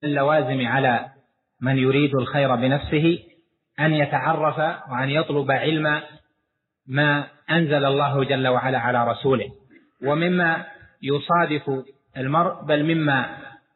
اللوازم على من يريد الخير بنفسه أن يتعرف وأن يطلب علم ما أنزل الله جل وعلا على رسوله. ومما يصادف المرء بل مما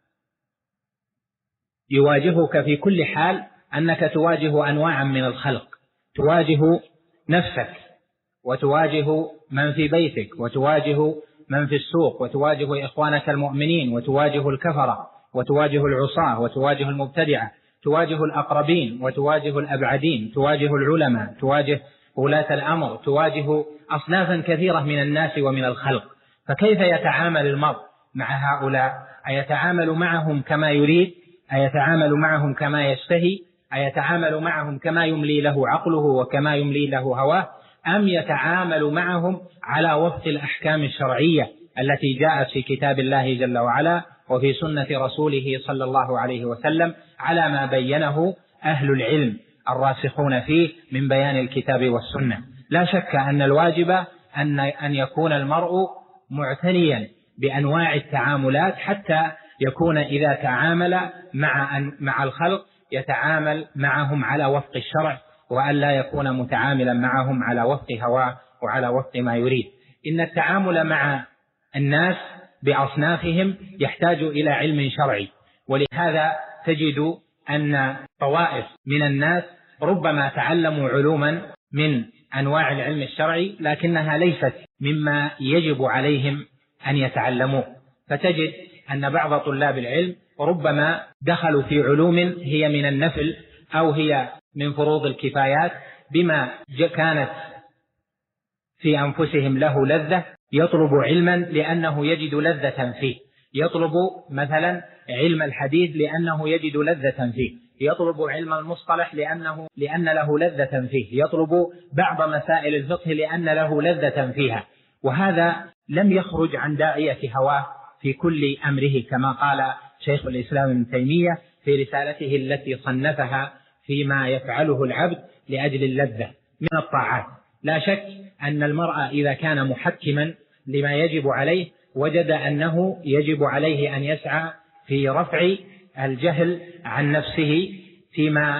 يواجهك في كل حال أنك تواجه أنواعا من الخلق، تواجه نفسك وتواجه من في بيتك وتواجه من في السوق وتواجه إخوانك المؤمنين وتواجه الكفرة وتواجه العصاة وتواجه المبتدعة، تواجه الأقربين وتواجه الأبعدين، تواجه العلماء، تواجه ولاة الأمر، تواجه أصنافا كثيرة من الناس ومن الخلق. فكيف يتعامل المرء مع هؤلاء؟ أيتعامل معهم كما يريد؟ أيتعامل معهم كما يشتهي؟ أيتعامل معهم كما يملي له عقله وكما يملي له هواه؟ أم يتعامل معهم على وفق الأحكام الشرعية التي جاءت في كتاب الله جل وعلا وفي سنة رسوله صلى الله عليه وسلم على ما بينه أهل العلم الراسخون فيه من بيان الكتاب والسنة؟ لا شك أن الواجب أن يكون المرء معتنيا بأنواع التعاملات حتى يكون إذا تعامل مع الخلق يتعامل معهم على وفق الشرع، وأن لا يكون متعاملا معهم على وفق هواه وعلى وفق ما يريد. إن التعامل مع الناس بأصنافهم يحتاج إلى علم شرعي، ولهذا تجد أن طوائف من الناس ربما تعلموا علوما من أنواع العلم الشرعي لكنها ليست مما يجب عليهم أن يتعلموه. فتجد أن بعض طلاب العلم ربما دخلوا في علوم هي من النفل أو هي من فروض الكفايات بما كانت في أنفسهم له لذة، يطلب علما لأنه يجد لذة فيه، يطلب مثلا علم الحديث لأنه يجد لذة فيه، يطلب علم المصطلح لأن له لذة فيه، يطلب بعض مسائل الفقه لأن له لذة فيها. وهذا لم يخرج عن داعية هواه في كل أمره، كما قال شيخ الإسلام ابن تيمية في رسالته التي صنفها فيما يفعله العبد لأجل اللذة من الطاعات. لا شك أن المرء إذا كان محكما لما يجب عليه وجد أنه يجب عليه أن يسعى في رفع الجهل عن نفسه فيما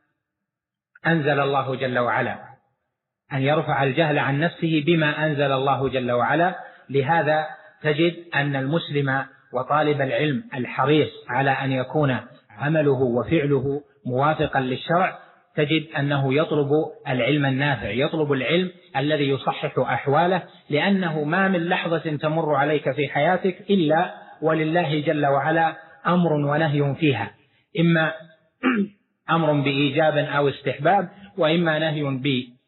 أنزل الله جل وعلا، أن يرفع الجهل عن نفسه بما أنزل الله جل وعلا. لهذا تجد أن المسلم وطالب العلم الحريص على أن يكون عمله وفعله موافقا للشرع تجد أنه يطلب العلم النافع، يطلب العلم الذي يصحح أحواله، لأنه ما من لحظة تمر عليك في حياتك إلا ولله جل وعلا أمر ونهي فيها، إما أمر بإيجاب أو استحباب، وإما نهي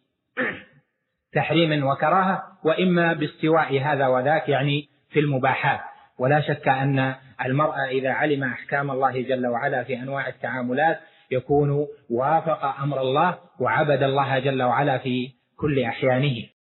بتحريم وكراهة، وإما باستواء هذا وذاك يعني في المباحات. ولا شك أن المرء إذا علم أحكام الله جل وعلا في أنواع التعاملات يكون وافق أمر الله وعبد الله جل وعلا في كل أحيانه.